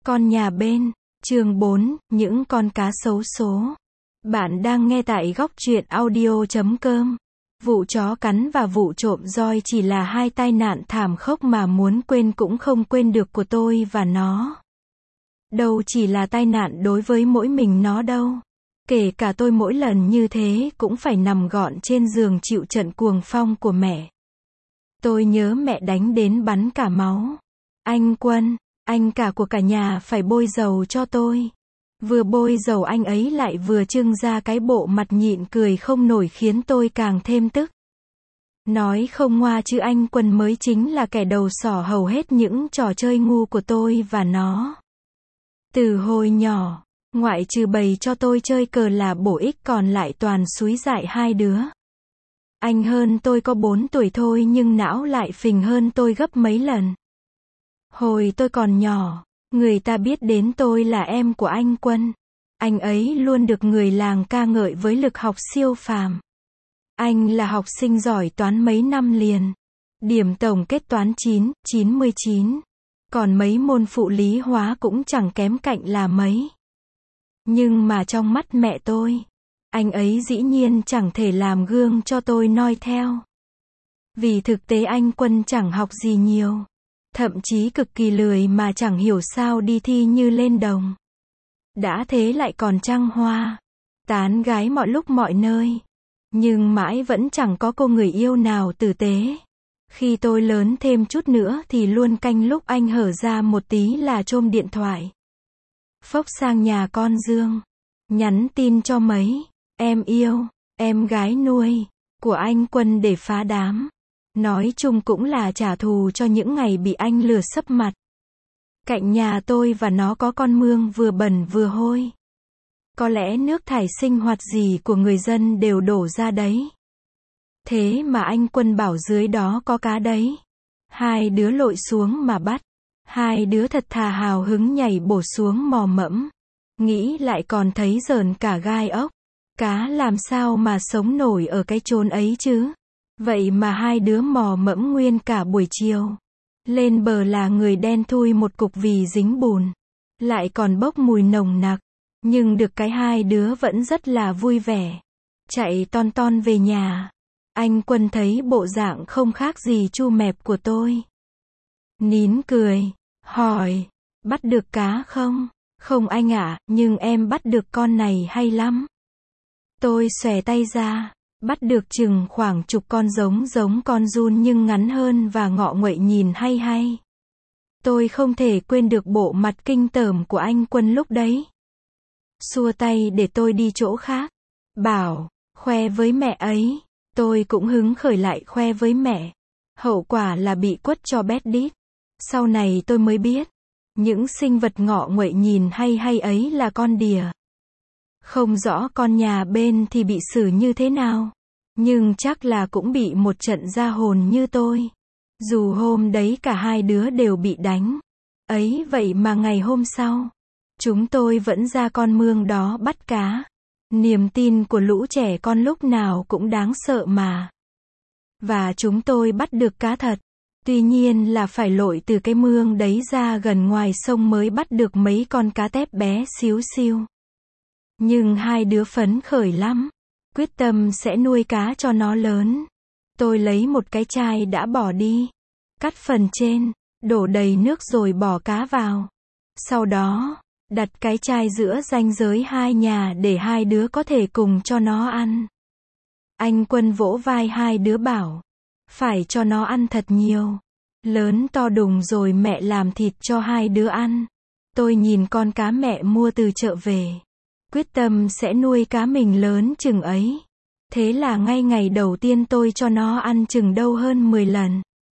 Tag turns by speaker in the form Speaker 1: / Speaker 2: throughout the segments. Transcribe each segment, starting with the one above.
Speaker 1: Con nhà bên, chương 4, những con cá xấu số. Bạn đang nghe tại góc truyện audio.com. Vụ chó cắn và vụ trộm roi chỉ là hai tai nạn thảm khốc mà muốn quên cũng không quên được của tôi và nó. Đâu chỉ là tai nạn đối với mỗi mình nó đâu. Kể cả tôi mỗi lần như thế cũng phải nằm gọn trên giường chịu trận cuồng phong của mẹ. Tôi nhớ mẹ đánh đến bắn cả máu. Anh Quân, anh cả của cả nhà phải bôi dầu cho tôi. Vừa bôi dầu anh ấy lại vừa trưng ra cái bộ mặt nhịn cười không nổi khiến tôi càng thêm tức. Nói không ngoa chứ anh Quân mới chính là kẻ đầu sỏ hầu hết những trò chơi ngu của tôi và nó. Từ hồi nhỏ, ngoại trừ bày cho tôi chơi cờ là bổ ích còn lại toàn xúi dại hai đứa. Anh hơn tôi có 4 tuổi thôi nhưng não lại phình hơn tôi gấp mấy lần. Hồi tôi còn nhỏ, người ta biết đến tôi là em của anh Quân. Anh ấy luôn được người làng ca ngợi với lực học siêu phàm. Anh là học sinh giỏi toán mấy năm liền. Điểm tổng kết toán 99. Còn mấy môn phụ lý hóa cũng chẳng kém cạnh là mấy. Nhưng mà trong mắt mẹ tôi, anh ấy dĩ nhiên chẳng thể làm gương cho tôi noi theo. Vì thực tế anh Quân chẳng học gì nhiều. Thậm chí cực kỳ lười mà chẳng hiểu sao đi thi như lên đồng. Đã thế lại còn trăng hoa, tán gái mọi lúc mọi nơi. Nhưng mãi vẫn chẳng có cô người yêu nào tử tế. Khi tôi lớn thêm chút nữa thì luôn canh lúc anh hở ra một tí là chôm điện thoại. Phốc sang nhà con Dương. Nhắn tin cho mấy em yêu, em gái nuôi của anh Quân để phá đám. Nói chung cũng là trả thù cho những ngày bị anh lừa sấp mặt. Cạnh nhà tôi và nó có con mương vừa bẩn vừa hôi. Có lẽ nước thải sinh hoạt gì của người dân đều đổ ra đấy. Thế mà anh Quân bảo dưới đó có cá đấy. Hai đứa lội xuống mà bắt. Hai đứa thật thà hào hứng nhảy bổ xuống mò mẫm. Nghĩ lại còn thấy rợn cả gai ốc. Cá làm sao mà sống nổi ở cái chốn ấy chứ? Vậy mà hai đứa mò mẫm nguyên cả buổi chiều. Lên bờ là người đen thui một cục vì dính bùn. Lại còn bốc mùi nồng nặc. Nhưng được cái hai đứa vẫn rất là vui vẻ. Chạy ton ton về nhà. Anh Quân thấy bộ dạng không khác gì chu mẹp của tôi. Nín cười. Hỏi. Bắt được cá không? Không anh ạ, nhưng em bắt được con này hay lắm. Tôi xòe tay ra. Bắt được chừng khoảng chục con giống con giun nhưng ngắn hơn và ngọ nguậy nhìn hay hay. Tôi không thể quên được bộ mặt kinh tởm của anh Quân lúc đấy. Xua tay để tôi đi chỗ khác. Bảo, khoe với mẹ ấy. Tôi cũng hứng khởi lại khoe với mẹ. Hậu quả là bị quất cho bét đít. Sau này tôi mới biết. Những sinh vật ngọ nguậy nhìn hay hay ấy là con đỉa. Không rõ con nhà bên thì bị xử như thế nào. Nhưng chắc là cũng bị một trận ra hồn như tôi. Dù hôm đấy cả hai đứa đều bị đánh. Ấy vậy mà ngày hôm sau, chúng tôi vẫn ra con mương đó bắt cá. Niềm tin của lũ trẻ con lúc nào cũng đáng sợ mà. Và chúng tôi bắt được cá thật. Tuy nhiên là phải lội từ cái mương đấy ra gần ngoài sông mới bắt được mấy con cá tép bé xíu xiu. Nhưng hai đứa phấn khởi lắm. Quyết tâm sẽ nuôi cá cho nó lớn. Tôi lấy một cái chai đã bỏ đi. Cắt phần trên, đổ đầy nước rồi bỏ cá vào. Sau đó, đặt cái chai giữa ranh giới hai nhà để hai đứa có thể cùng cho nó ăn. Anh Quân vỗ vai hai đứa bảo. Phải cho nó ăn thật nhiều. Lớn to đùng rồi mẹ làm thịt cho hai đứa ăn. Tôi nhìn con cá mẹ mua từ chợ về. Quyết tâm sẽ nuôi cá mình lớn chừng ấy. Thế là ngay ngày đầu tiên tôi cho nó ăn chừng đâu hơn 10 lần.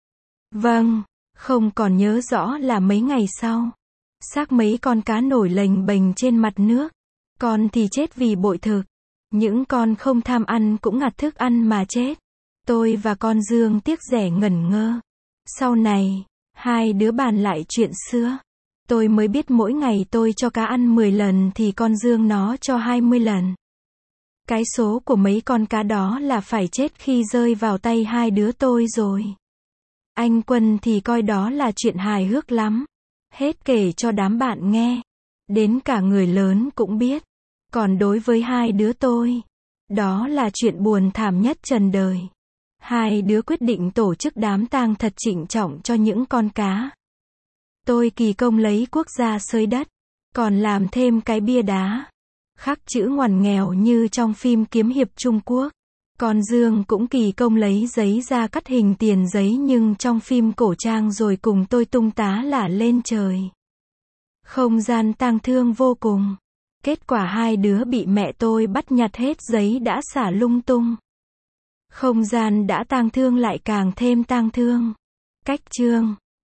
Speaker 1: Vâng, không còn nhớ rõ là mấy ngày sau. Xác mấy con cá nổi lềnh bềnh trên mặt nước. Con thì chết vì bội thực. Những con không tham ăn cũng ngặt thức ăn mà chết. Tôi và con Dương tiếc rẻ ngẩn ngơ. Sau này, hai đứa bàn lại chuyện xưa. Tôi mới biết mỗi ngày tôi cho cá ăn 10 lần thì con Dương nó cho 20 lần. Cái số của mấy con cá đó là phải chết khi rơi vào tay hai đứa tôi rồi. Anh Quân thì coi đó là chuyện hài hước lắm. Hết kể cho đám bạn nghe. Đến cả người lớn cũng biết. Còn đối với hai đứa tôi, đó là chuyện buồn thảm nhất trần đời. Hai đứa quyết định tổ chức đám tang thật trịnh trọng cho những con cá. Tôi kỳ công lấy cuốc ra xới đất, còn làm thêm cái bia đá, khắc chữ ngoằn nghèo như trong phim kiếm hiệp Trung Quốc. Còn Dương cũng kỳ công lấy giấy ra cắt hình tiền giấy nhưng trong phim cổ trang rồi cùng tôi tung tá lả lên trời. Không gian tang thương vô cùng. Kết quả hai đứa bị mẹ tôi bắt nhặt hết giấy đã xả lung tung. Không gian đã tang thương lại càng thêm tang thương. Cách chương